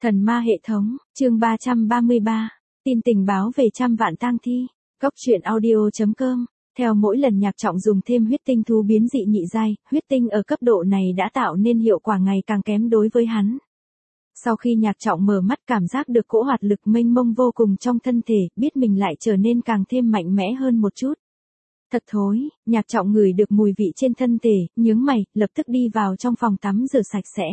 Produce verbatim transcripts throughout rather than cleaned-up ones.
Thần ma hệ thống, chương ba trăm ba mươi ba, tin tình báo về trăm vạn tang thi, góc truyện audio chấm com. Theo mỗi lần Nhạc Trọng dùng thêm huyết tinh thú biến dị nhị giai, huyết tinh ở cấp độ này đã tạo nên hiệu quả ngày càng kém đối với hắn. Sau khi Nhạc Trọng mở mắt cảm giác được cỗ hoạt lực mênh mông vô cùng trong thân thể, biết mình lại trở nên càng thêm mạnh mẽ hơn một chút. Thật thối, Nhạc Trọng ngửi được mùi vị trên thân thể, nhướng mày, lập tức đi vào trong phòng tắm rửa sạch sẽ.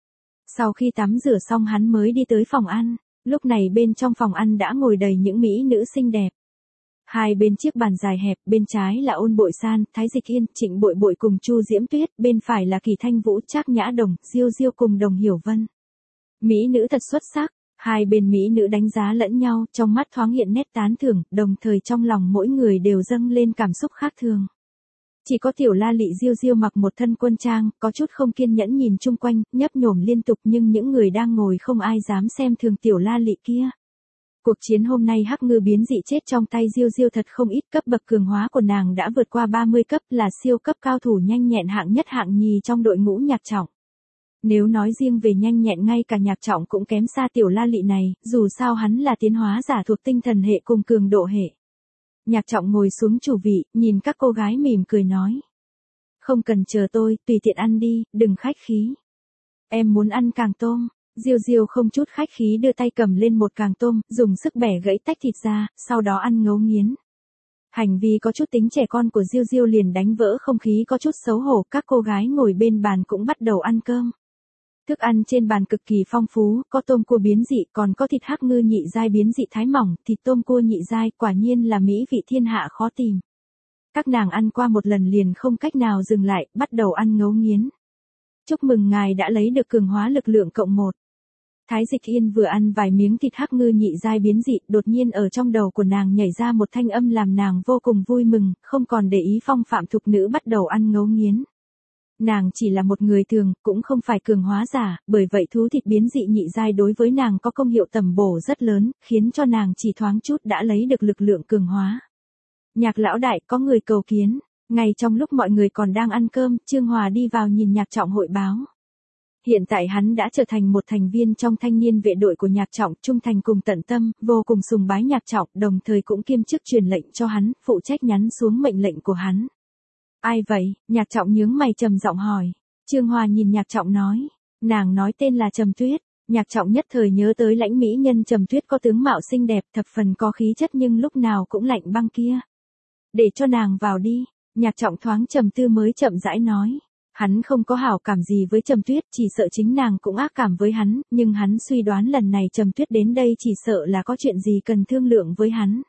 Sau khi tắm rửa xong hắn mới đi tới phòng ăn, lúc này bên trong phòng ăn đã ngồi đầy những mỹ nữ xinh đẹp. Hai bên chiếc bàn dài hẹp, bên trái là Ôn Bội San, Thái Dịch Yên, Trịnh Bội Bội cùng Chu Diễm Tuyết, bên phải là Kỳ Thanh Vũ, Trác Nhã Đồng, Diêu Diêu cùng Đồng Hiểu Vân. Mỹ nữ thật xuất sắc, hai bên mỹ nữ đánh giá lẫn nhau, trong mắt thoáng hiện nét tán thưởng, đồng thời trong lòng mỗi người đều dâng lên cảm xúc khác thường. Chỉ có Tiểu La Lị Diêu Diêu mặc một thân quân trang, có chút không kiên nhẫn nhìn chung quanh, nhấp nhổm liên tục nhưng những người đang ngồi không ai dám xem thường Tiểu La Lị kia. Cuộc chiến hôm nay hắc ngư biến dị chết trong tay Diêu Diêu thật không ít, cấp bậc cường hóa của nàng đã vượt qua ba mươi cấp, là siêu cấp cao thủ nhanh nhẹn hạng nhất hạng nhì trong đội ngũ Nhạc Trọng. Nếu nói riêng về nhanh nhẹn ngay cả Nhạc Trọng cũng kém xa Tiểu La Lị này, dù sao hắn là tiến hóa giả thuộc tinh thần hệ cùng cường độ hệ. Nhạc Trọng ngồi xuống chủ vị, nhìn các cô gái mỉm cười nói. Không cần chờ tôi, tùy tiện ăn đi, đừng khách khí. Em muốn ăn càng tôm. Diêu Diêu không chút khách khí đưa tay cầm lên một càng tôm, dùng sức bẻ gãy tách thịt ra, sau đó ăn ngấu nghiến. Hành vi có chút tính trẻ con của Diêu Diêu liền đánh vỡ không khí có chút xấu hổ, các cô gái ngồi bên bàn cũng bắt đầu ăn cơm. Thức ăn trên bàn cực kỳ phong phú, có tôm cua biến dị, còn có thịt hắc ngư nhị giai biến dị thái mỏng, thịt tôm cua nhị giai, quả nhiên là mỹ vị thiên hạ khó tìm. Các nàng ăn qua một lần liền không cách nào dừng lại, bắt đầu ăn ngấu nghiến. Chúc mừng ngài đã lấy được cường hóa lực lượng cộng một. Thái Dịch Yên vừa ăn vài miếng thịt hắc ngư nhị giai biến dị, đột nhiên ở trong đầu của nàng nhảy ra một thanh âm làm nàng vô cùng vui mừng, không còn để ý phong phạm thục nữ bắt đầu ăn ngấu nghiến. Nàng chỉ là một người thường, cũng không phải cường hóa giả, bởi vậy thú thịt biến dị nhị giai đối với nàng có công hiệu tầm bổ rất lớn, khiến cho nàng chỉ thoáng chút đã lấy được lực lượng cường hóa. Nhạc lão đại, có người cầu kiến. Ngay trong lúc mọi người còn đang ăn cơm, Trương Hòa đi vào nhìn Nhạc Trọng hội báo. Hiện tại hắn đã trở thành một thành viên trong thanh niên vệ đội của Nhạc Trọng, trung thành cùng tận tâm, vô cùng sùng bái Nhạc Trọng, đồng thời cũng kiêm chức truyền lệnh cho hắn, phụ trách nhắn xuống mệnh lệnh của hắn. Ai vậy? Nhạc Trọng nhướng mày trầm giọng hỏi. Trương Hòa nhìn Nhạc Trọng nói. Nàng nói tên là Trầm Tuyết. Nhạc Trọng nhất thời nhớ tới lãnh mỹ nhân Trầm Tuyết có tướng mạo xinh đẹp, thập phần có khí chất nhưng lúc nào cũng lạnh băng kia. Để cho nàng vào đi. Nhạc Trọng thoáng trầm tư mới chậm rãi nói. Hắn không có hảo cảm gì với Trầm Tuyết, chỉ sợ chính nàng cũng ác cảm với hắn, nhưng hắn suy đoán lần này Trầm Tuyết đến đây chỉ sợ là có chuyện gì cần thương lượng với hắn.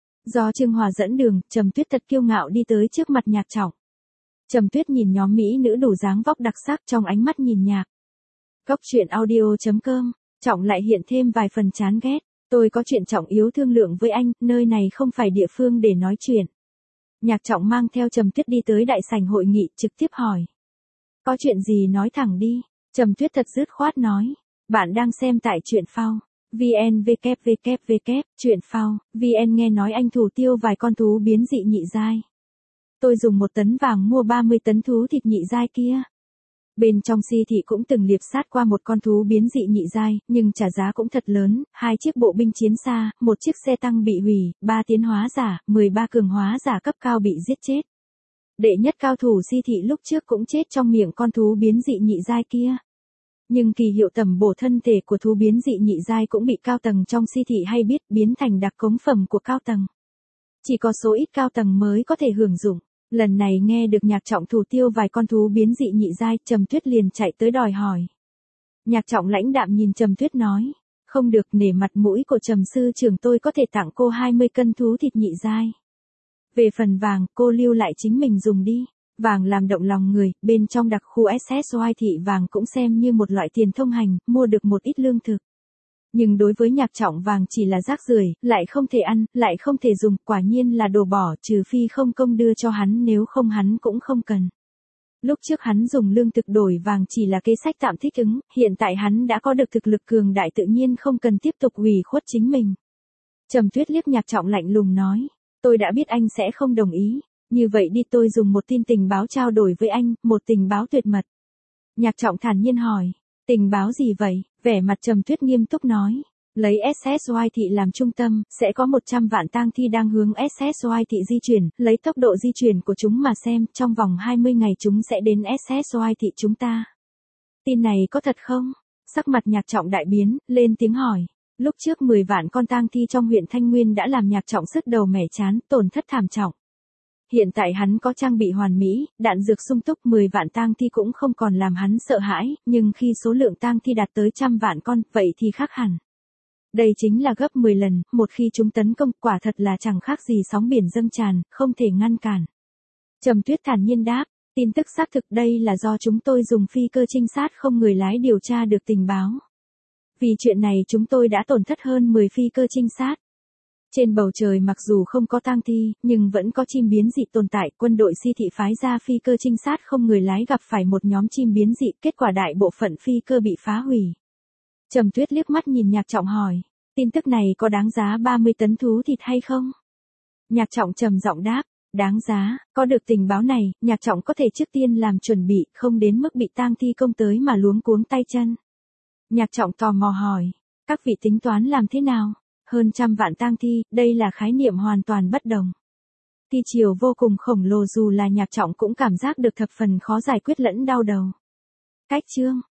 Do Trương Hòa dẫn đường, Trầm Tuyết thật kiêu ngạo đi tới trước mặt Nhạc Trọng. Trầm Tuyết nhìn nhóm mỹ nữ đủ dáng vóc đặc sắc trong ánh mắt nhìn nhạc. Góc truyện audio chấm com, Trọng lại hiện thêm vài phần chán ghét. Tôi có chuyện trọng yếu thương lượng với anh, nơi này không phải địa phương để nói chuyện. Nhạc Trọng mang theo Trầm Tuyết đi tới đại sảnh hội nghị, trực tiếp hỏi. Có chuyện gì nói thẳng đi. Trầm Tuyết thật dứt khoát nói. Bạn đang xem tại truyện phao. vn www truyện phao vn nghe nói anh thủ tiêu vài con thú biến dị nhị giai. Tôi dùng một tấn vàng mua ba mươi tấn thú thịt nhị giai kia. Bên trong si thị cũng từng liệp sát qua một con thú biến dị nhị giai, nhưng trả giá cũng thật lớn, hai chiếc bộ binh chiến xa, một chiếc xe tăng bị hủy, ba tiến hóa giả, mười ba cường hóa giả cấp cao bị giết chết. Đệ nhất cao thủ si thị lúc trước cũng chết trong miệng con thú biến dị nhị giai kia. Nhưng kỳ hiệu tầm bổ thân thể của thú biến dị nhị giai cũng bị cao tầng trong si thị hay biết, biến thành đặc cống phẩm của cao tầng. Chỉ có số ít cao tầng mới có thể hưởng dụng. Lần này nghe được Nhạc Trọng thủ tiêu vài con thú biến dị nhị giai, Trầm Tuyết liền chạy tới đòi hỏi. Nhạc Trọng lãnh đạm nhìn Trầm Tuyết nói. Không được, nể mặt mũi của Trầm sư trưởng tôi có thể tặng cô hai mươi cân thú thịt nhị giai. Về phần vàng, cô lưu lại chính mình dùng đi. Vàng làm động lòng người, bên trong đặc khu ét ét i thị vàng cũng xem như một loại tiền thông hành, mua được một ít lương thực. Nhưng đối với Nhạc Trọng vàng chỉ là rác rưởi, lại không thể ăn, lại không thể dùng, quả nhiên là đồ bỏ, trừ phi không công đưa cho hắn, nếu không hắn cũng không cần. Lúc trước hắn dùng lương thực đổi vàng chỉ là kế sách tạm thích ứng, hiện tại hắn đã có được thực lực cường đại tự nhiên không cần tiếp tục ủy khuất chính mình. Trầm Tuyết liếc Nhạc Trọng lạnh lùng nói. Tôi đã biết anh sẽ không đồng ý. Như vậy đi, tôi dùng một tin tình báo trao đổi với anh, một tình báo tuyệt mật. Nhạc Trọng thản nhiên hỏi. Tình báo gì vậy? Vẻ mặt Trầm Tuyết nghiêm túc nói. Lấy ét ét i thị làm trung tâm, sẽ có một trăm vạn tang thi đang hướng ét ét i thị di chuyển, lấy tốc độ di chuyển của chúng mà xem, trong vòng hai mươi ngày chúng sẽ đến ét ét i thị chúng ta. Tin này có thật không? Sắc mặt Nhạc Trọng đại biến, lên tiếng hỏi. Lúc trước mười vạn con tang thi trong huyện Thanh Nguyên đã làm Nhạc Trọng sứt đầu mẻ chán, tổn thất thảm trọng. Hiện tại hắn có trang bị hoàn mỹ, đạn dược sung túc, mười vạn tang thi cũng không còn làm hắn sợ hãi, nhưng khi số lượng tang thi đạt tới trăm vạn con, vậy thì khác hẳn. Đây chính là gấp mười lần, một khi chúng tấn công, quả thật là chẳng khác gì sóng biển dâng tràn, không thể ngăn cản. Trầm Tuyết thản nhiên đáp, tin tức xác thực đây là do chúng tôi dùng phi cơ trinh sát không người lái điều tra được tình báo. Vì chuyện này chúng tôi đã tổn thất hơn mười phi cơ trinh sát. Trên bầu trời mặc dù không có tang thi, nhưng vẫn có chim biến dị tồn tại, quân đội Si thị phái ra phi cơ trinh sát không người lái gặp phải một nhóm chim biến dị, kết quả đại bộ phận phi cơ bị phá hủy. Trầm Tuyết liếc mắt nhìn Nhạc Trọng hỏi, tin tức này có đáng giá ba mươi tấn thú thịt hay không? Nhạc Trọng trầm giọng đáp, đáng giá, có được tình báo này, Nhạc Trọng có thể trước tiên làm chuẩn bị, không đến mức bị tang thi công tới mà luống cuống tay chân. Nhạc Trọng tò mò hỏi, các vị tính toán làm thế nào? Hơn trăm vạn tang thi, đây là khái niệm hoàn toàn bất đồng. Thi triều vô cùng khổng lồ, dù là Nhạc Trọng cũng cảm giác được thập phần khó giải quyết lẫn đau đầu. Cách chương